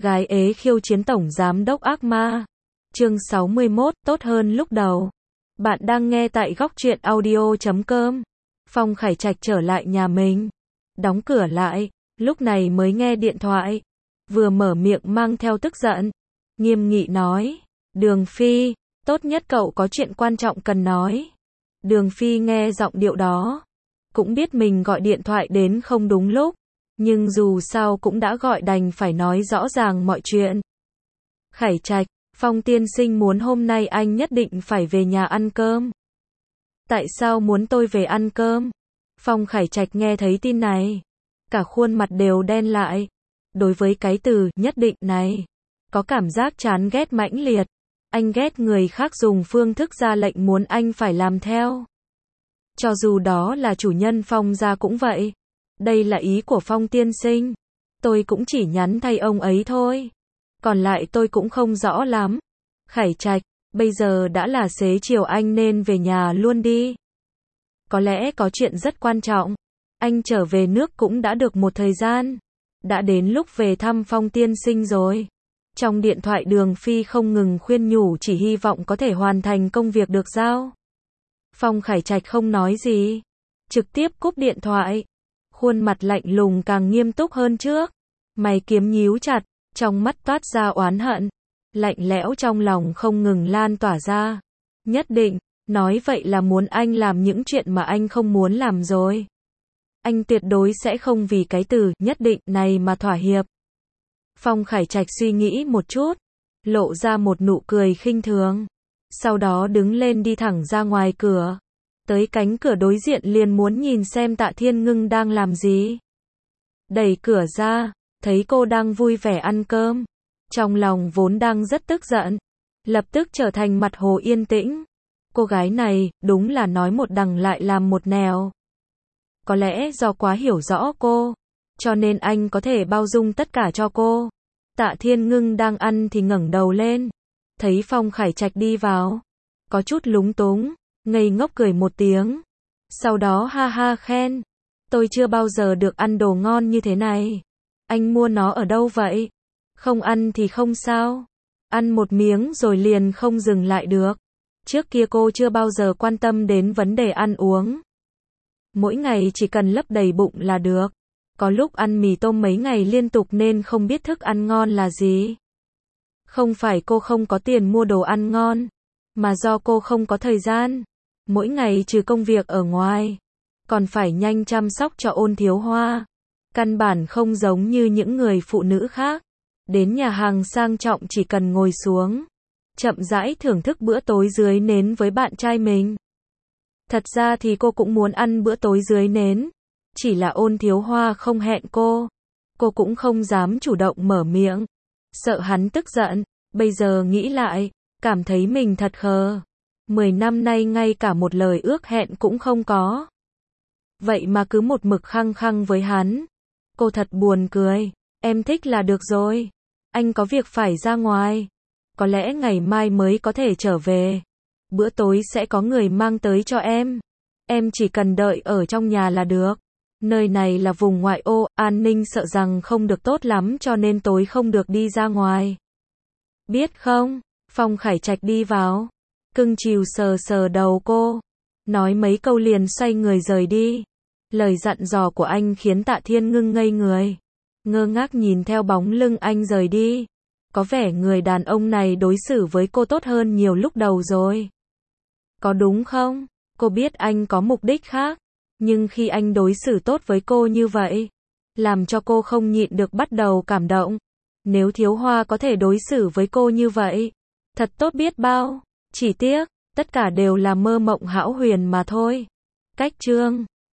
Gái ế khiêu chiến tổng giám đốc ác ma. Chương 61, tốt hơn lúc đầu. Bạn đang nghe tại góc truyện audio.com. Phong Khải Trạch trở lại nhà mình, đóng cửa lại, lúc này mới nghe điện thoại. Vừa mở miệng mang theo tức giận, nghiêm nghị nói, Đường Phi, tốt nhất cậu có chuyện quan trọng cần nói. Đường Phi nghe giọng điệu đó, cũng biết mình gọi điện thoại đến không đúng lúc, nhưng dù sao cũng đã gọi đành phải nói rõ ràng mọi chuyện. Khải Trạch, Phong tiên sinh muốn hôm nay anh nhất định phải về nhà ăn cơm. Tại sao muốn tôi về ăn cơm? Phong Khải Trạch nghe thấy tin này, cả khuôn mặt đều đen lại. Đối với cái từ nhất định này, có cảm giác chán ghét mãnh liệt. Anh ghét người khác dùng phương thức ra lệnh muốn anh phải làm theo. Cho dù đó là chủ nhân Phong gia cũng vậy. Đây là ý của Phong tiên sinh. Tôi cũng chỉ nhắn thay ông ấy thôi. Còn lại tôi cũng không rõ lắm. Khải Trạch, bây giờ đã là xế chiều anh nên về nhà luôn đi. Có lẽ có chuyện rất quan trọng. Anh trở về nước cũng đã được một thời gian. Đã đến lúc về thăm Phong tiên sinh rồi. Trong điện thoại Đường Phi không ngừng khuyên nhủ chỉ hy vọng có thể hoàn thành công việc được giao. Phong Khải Trạch không nói gì. Trực tiếp cúp điện thoại. Khuôn mặt lạnh lùng càng nghiêm túc hơn trước. Mày kiếm nhíu chặt, trong mắt toát ra oán hận. Lạnh lẽo trong lòng không ngừng lan tỏa ra. Nhất định, nói vậy là muốn anh làm những chuyện mà anh không muốn làm rồi. Anh tuyệt đối sẽ không vì cái từ nhất định này mà thỏa hiệp. Phong Khải Trạch suy nghĩ một chút, lộ ra một nụ cười khinh thường. Sau đó đứng lên đi thẳng ra ngoài cửa. Tới cánh cửa đối diện liền muốn nhìn xem Tạ Thiên Ngưng đang làm gì. Đẩy cửa ra, thấy cô đang vui vẻ ăn cơm. Trong lòng vốn đang rất tức giận, lập tức trở thành mặt hồ yên tĩnh. Cô gái này, đúng là nói một đằng lại làm một nẻo. Có lẽ do quá hiểu rõ cô, cho nên anh có thể bao dung tất cả cho cô. Tạ Thiên Ngưng đang ăn thì ngẩng đầu lên, thấy Phong Khải Trạch đi vào, có chút lúng túng, ngây ngốc cười một tiếng. Sau đó ha ha khen, tôi chưa bao giờ được ăn đồ ngon như thế này. Anh mua nó ở đâu vậy? Không ăn thì không sao. Ăn một miếng rồi liền không dừng lại được. Trước kia cô chưa bao giờ quan tâm đến vấn đề ăn uống. Mỗi ngày chỉ cần lấp đầy bụng là được. Có lúc ăn mì tôm mấy ngày liên tục nên không biết thức ăn ngon là gì. Không phải cô không có tiền mua đồ ăn ngon, mà do cô không có thời gian. Mỗi ngày trừ công việc ở ngoài, còn phải nhanh chăm sóc cho Ôn Thiếu Hoa. Căn bản không giống như những người phụ nữ khác. Đến nhà hàng sang trọng chỉ cần ngồi xuống, chậm rãi thưởng thức bữa tối dưới nến với bạn trai mình. Thật ra thì cô cũng muốn ăn bữa tối dưới nến. Chỉ là Ôn Thiếu Hoa không hẹn cô. Cô cũng không dám chủ động mở miệng. Sợ hắn tức giận. Bây giờ nghĩ lại, cảm thấy mình thật khờ. 10 năm nay ngay cả một lời ước hẹn cũng không có. Vậy mà cứ một mực khăng khăng với hắn. Cô thật buồn cười. Em thích là được rồi. Anh có việc phải ra ngoài. Có lẽ ngày mai mới có thể trở về. Bữa tối sẽ có người mang tới cho em. Em chỉ cần đợi ở trong nhà là được. Nơi này là vùng ngoại ô, an ninh sợ rằng không được tốt lắm cho nên tối không được đi ra ngoài. Biết không? Phong Khải Trạch đi vào, cưng chiều sờ sờ đầu cô, nói mấy câu liền xoay người rời đi. Lời dặn dò của anh khiến Tạ Thiên Ngưng ngây người, ngơ ngác nhìn theo bóng lưng anh rời đi. Có vẻ người đàn ông này đối xử với cô tốt hơn nhiều lúc đầu rồi. Có đúng không? Cô biết anh có mục đích khác, nhưng khi anh đối xử tốt với cô như vậy, làm cho cô không nhịn được bắt đầu cảm động. Nếu Thiếu Hoa có thể đối xử với cô như vậy, thật tốt biết bao. Chỉ tiếc, tất cả đều là mơ mộng hão huyền mà thôi. Cách chương